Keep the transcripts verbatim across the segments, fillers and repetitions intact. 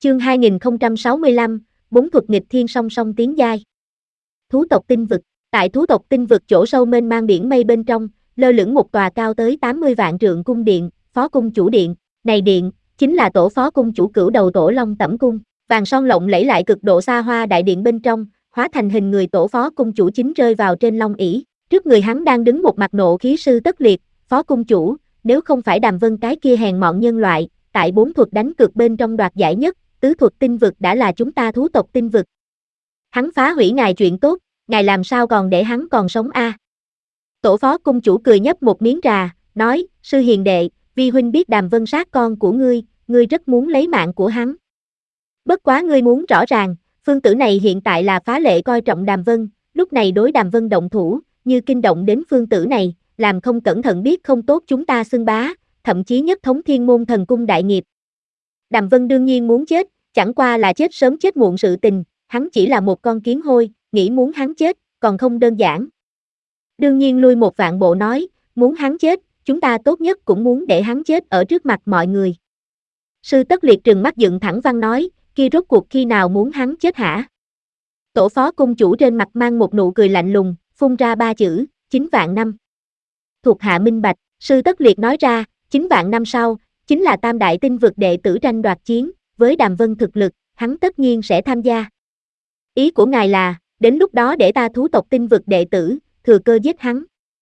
Chương hai nghìn không trăm sáu mươi lăm, bốn thuật nghịch thiên song song tiến giai. Thú tộc tinh vực. Tại thú tộc tinh vực chỗ sâu mênh mang biển mây bên trong, lơ lửng một tòa cao tới tám mươi vạn trượng cung điện, Phó cung chủ điện. Này điện, chính là tổ Phó cung chủ cửu đầu tổ Long Tẩm cung. Vàng son lộng lẫy lại cực độ xa hoa đại điện bên trong, hóa thành hình người tổ Phó cung chủ chính rơi vào trên long ỷ. Trước người hắn đang đứng một mặt nộ khí sư Tất Liệt. Phó cung chủ, nếu không phải Đàm Vân cái kia hèn mọn nhân loại, tại bốn thuật đánh cược bên trong đoạt giải nhất, tứ thuật tinh vực đã là chúng ta thú tộc tinh vực. Hắn phá hủy ngài chuyện tốt, ngài làm sao còn để hắn còn sống a? À? Tổ Phó cung chủ cười nhấp một miếng trà, nói, sư hiền đệ, vi huynh biết Đàm Vân sát con của ngươi, ngươi rất muốn lấy mạng của hắn. Bất quá ngươi muốn rõ ràng, phương tử này hiện tại là phá lệ coi trọng Đàm Vân, lúc này đối Đàm Vân động thủ, như kinh động đến phương tử này, làm không cẩn thận biết không tốt chúng ta xưng bá, thậm chí nhất thống thiên môn thần cung đại nghiệp. Đàm Vân đương nhiên muốn chết, chẳng qua là chết sớm chết muộn sự tình, hắn chỉ là một con kiến hôi, nghĩ muốn hắn chết, còn không đơn giản. Đương nhiên lui một vạn bộ nói, muốn hắn chết, chúng ta tốt nhất cũng muốn để hắn chết ở trước mặt mọi người. Sư Tất Liệt trừng mắt dựng thẳng văn nói, kia rốt cuộc khi nào muốn hắn chết hả? Tổ Phó cung chủ trên mặt mang một nụ cười lạnh lùng, phun ra ba chữ, chín vạn năm. Thuộc hạ minh bạch, sư Tất Liệt nói ra, chín vạn năm sau, chính là tam đại tinh vực đệ tử tranh đoạt chiến, với Đàm Vân thực lực, hắn tất nhiên sẽ tham gia. Ý của ngài là, đến lúc đó để ta thú tộc tinh vực đệ tử, thừa cơ giết hắn.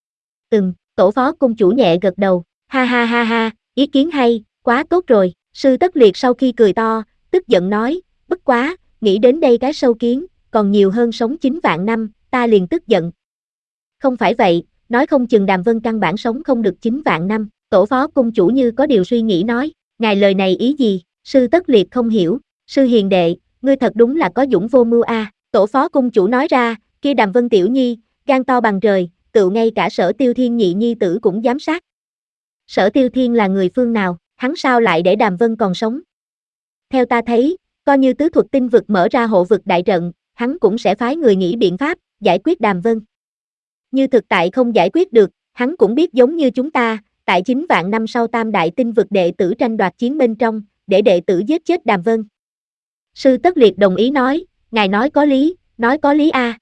Ừm, tổ Phó cung chủ nhẹ gật đầu, ha ha ha ha, ý kiến hay, quá tốt rồi, sư Tất Liệt sau khi cười to, tức giận nói, bất quá, nghĩ đến đây cái sâu kiến, còn nhiều hơn sống chín vạn năm, ta liền tức giận. Không phải vậy, nói không chừng Đàm Vân căn bản sống không được chín vạn năm, tổ Phó cung chủ như có điều suy nghĩ nói, ngài lời này ý gì, sư Tất Liệt không hiểu, sư hiền đệ, ngươi thật đúng là có dũng vô mưu a. À. Tổ Phó cung chủ nói ra, kia Đàm Vân tiểu nhi, gan to bằng trời, tựu ngay cả Sở Tiêu Thiên nhị nhi tử cũng giám sát. Sở Tiêu Thiên là người phương nào, hắn sao lại để Đàm Vân còn sống? Theo ta thấy, coi như tứ thuật tinh vực mở ra hộ vực đại trận, hắn cũng sẽ phái người nghĩ biện pháp, giải quyết Đàm Vân. Như thực tại không giải quyết được, hắn cũng biết giống như chúng ta, tại chín vạn năm sau tam đại tinh vực đệ tử tranh đoạt chiến bên trong, để đệ tử giết chết Đàm Vân. Sư Tất Liệt đồng ý nói, ngài nói có lý, nói có lý a. À.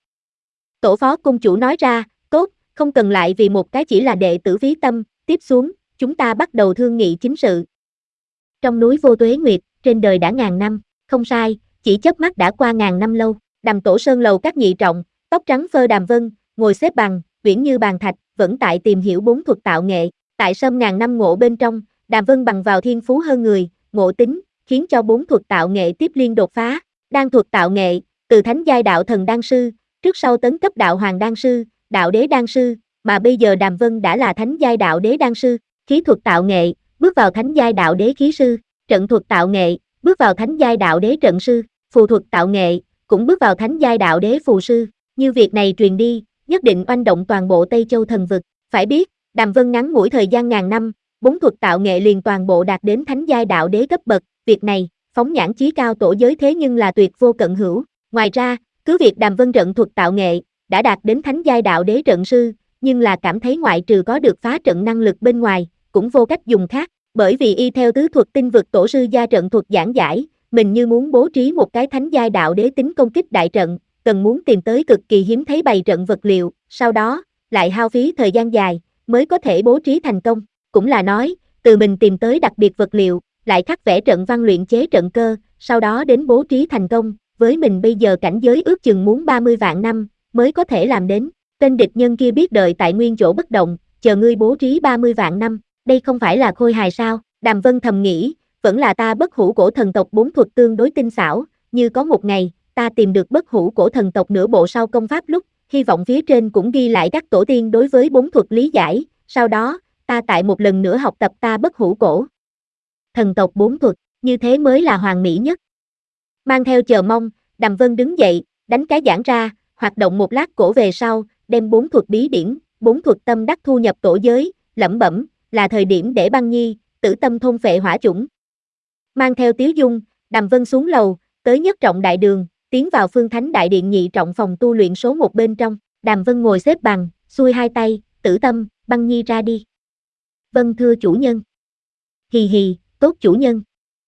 Tổ Phó cung chủ nói ra, tốt, không cần lại vì một cái chỉ là đệ tử phí tâm, tiếp xuống, chúng ta bắt đầu thương nghị chính sự. Trong núi Vô Tuế Nguyệt, trên đời đã ngàn năm, không sai, chỉ chớp mắt đã qua ngàn năm lâu, Đàm Tổ Sơn lầu các nhị trọng, tóc trắng phơ Đàm Vân, ngồi xếp bằng, uyển như bàn thạch, vẫn tại tìm hiểu bốn thuật tạo nghệ, tại sâm ngàn năm ngộ bên trong, Đàm Vân bằng vào thiên phú hơn người, ngộ tính, khiến cho bốn thuật tạo nghệ tiếp liên đột phá, đan thuật tạo nghệ, từ thánh giai đạo thần đan sư, trước sau tấn cấp đạo hoàng đan sư, đạo đế đan sư, mà bây giờ Đàm Vân đã là thánh giai đạo đế đan sư, khí thuật tạo nghệ, bước vào thánh giai đạo đế khí sư, trận thuật tạo nghệ, bước vào thánh giai đạo đế trận sư, phù thuật tạo nghệ, cũng bước vào thánh giai đạo đế phù sư, như việc này truyền đi, nhất định oanh động toàn bộ Tây Châu thần vực, phải biết, Đàm Vân ngắn ngủi thời gian ngàn năm, bốn thuật tạo nghệ liền toàn bộ đạt đến thánh giai đạo đế cấp bậc, việc này, phóng nhãn chí cao tổ giới thế nhưng là tuyệt vô cận hữu, ngoài ra, cứ việc Đàm Vân trận thuật tạo nghệ, đã đạt đến thánh giai đạo đế trận sư, nhưng là cảm thấy ngoại trừ có được phá trận năng lực bên ngoài, cũng vô cách dùng khác, bởi vì y theo tứ thuật tinh vực tổ sư gia trận thuật giảng giải, mình như muốn bố trí một cái thánh giai đạo đế tính công kích đại trận, cần muốn tìm tới cực kỳ hiếm thấy bày trận vật liệu, sau đó, lại hao phí thời gian dài, mới có thể bố trí thành công, cũng là nói, từ mình tìm tới đặc biệt vật liệu, lại khắc vẽ trận văn luyện chế trận cơ, sau đó đến bố trí thành công, với mình bây giờ cảnh giới ước chừng muốn ba mươi vạn năm, mới có thể làm đến, tên địch nhân kia biết đợi tại nguyên chỗ bất động, chờ ngươi bố trí ba mươi vạn năm, đây không phải là khôi hài sao, Đàm Vân thầm nghĩ, vẫn là ta bất hủ cổ thần tộc bốn thuật tương đối tinh xảo, như có một ngày, ta tìm được bất hủ cổ thần tộc nửa bộ sau công pháp lúc, hy vọng phía trên cũng ghi lại các tổ tiên đối với bốn thuật lý giải, sau đó, ta tại một lần nữa học tập ta bất hủ cổ thần tộc bốn thuật, như thế mới là hoàn mỹ nhất. Mang theo chờ mong, Đàm Vân đứng dậy, đánh cái giảng ra, hoạt động một lát cổ về sau, đem bốn thuật bí điển, bốn thuật tâm đắc thu nhập tổ giới, lẩm bẩm, là thời điểm để Băng Nhi, tử tâm thôn phệ hỏa chủng. Mang theo Tiếu Dung, Đàm Vân xuống lầu, tới nhất trọng đại đường, tiến vào Phương Thánh đại điện nhị trọng phòng tu luyện số một bên trong, Đàm Vân ngồi xếp bằng, xuôi hai tay, tử tâm, Băng Nhi ra đi. Vâng thưa chủ nhân. Hì hì, tốt chủ nhân.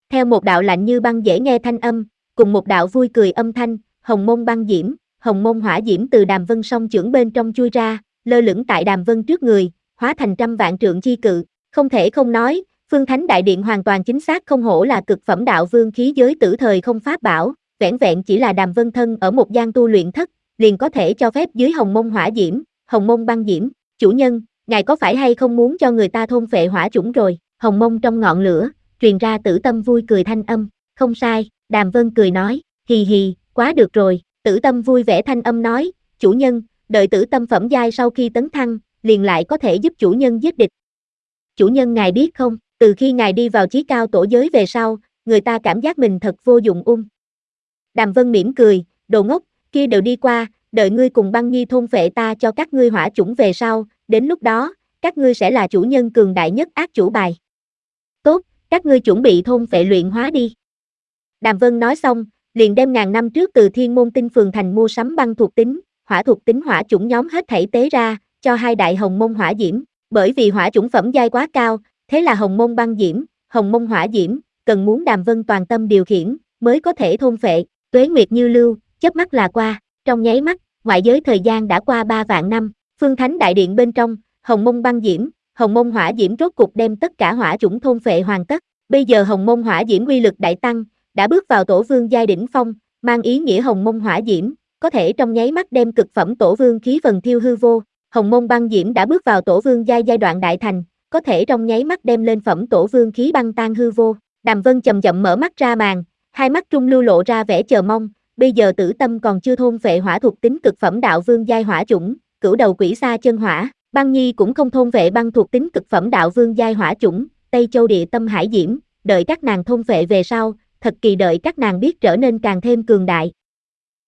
Theo một đạo lạnh như băng dễ nghe thanh âm, cùng một đạo vui cười âm thanh, hồng môn băng diễm, hồng môn hỏa diễm từ Đàm Vân song chưởng bên trong chui ra, lơ lửng tại Đàm Vân trước người, hóa thành trăm vạn trượng chi cự. Không thể không nói, Phương Thánh Đại Điện hoàn toàn chính xác không hổ là cực phẩm đạo vương khí giới tử thời không pháp bảo, vẻn vẹn chỉ là Đàm Vân thân ở một gian tu luyện thất, liền có thể cho phép dưới hồng môn hỏa diễm, hồng môn băng diễm. Chủ nhân, ngài có phải hay không muốn cho người ta thôn phệ hỏa chủng rồi? Hồng môn trong ngọn lửa, truyền ra Tử Tâm vui cười thanh âm. Không sai, Đàm Vân cười nói, hì hì, quá được rồi. Tử Tâm vui vẻ thanh âm nói, chủ nhân, đợi Tử Tâm phẩm giai sau khi tấn thăng, liền lại có thể giúp chủ nhân giết địch. Chủ nhân ngài biết không, từ khi ngài đi vào chí cao tổ giới về sau, người ta cảm giác mình thật vô dụng ung. Đàm Vân mỉm cười, đồ ngốc, kia đều đi qua, đợi ngươi cùng Băng Nhi thôn phệ ta cho các ngươi hỏa chủng về sau, đến lúc đó, các ngươi sẽ là chủ nhân cường đại nhất ác chủ bài. Tốt, các ngươi chuẩn bị thôn phệ luyện hóa đi. Đàm Vân nói xong, liền đem ngàn năm trước từ Thiên Môn Tinh Phường thành mua sắm băng thuộc tính, hỏa thuộc tính hỏa chủng nhóm hết thảy tế ra, cho hai đại hồng môn hỏa diễm, bởi vì hỏa chủng phẩm giai quá cao, thế là hồng môn băng diễm, hồng môn hỏa diễm, cần muốn Đàm Vân toàn tâm điều khiển, mới có thể thôn phệ. Tuế nguyệt như lưu, chớp mắt là qua, trong nháy mắt, ngoại giới thời gian đã qua ba vạn năm, Phương Thánh Đại Điện bên trong, hồng môn băng diễm, hồng môn hỏa diễm rốt cục đem tất cả hỏa chủng thôn phệ hoàn tất. Bây giờ hồng môn hỏa diễm uy lực đại tăng, đã bước vào tổ vương giai đỉnh phong, mang ý nghĩa hồng môn hỏa diễm, có thể trong nháy mắt đem cực phẩm tổ vương khí phần thiêu hư vô. Hồng môn băng diễm đã bước vào tổ vương giai giai đoạn đại thành, có thể trong nháy mắt đem lên phẩm tổ vương khí băng tan hư vô. Đàm Vân chậm chậm mở mắt ra màn, hai mắt trung lưu lộ ra vẻ chờ mong, bây giờ Tử Tâm còn chưa thôn phệ hỏa thuộc tính cực phẩm đạo vương giai hỏa chủng, cửu đầu quỷ sa chân hỏa, Băng Nhi cũng không thôn phệ băng thuộc tính cực phẩm đạo vương giai hỏa chủng, Tây Châu địa tâm hải diễm, đợi các nàng thôn phệ về sau, thật kỳ đợi các nàng biết trở nên càng thêm cường đại.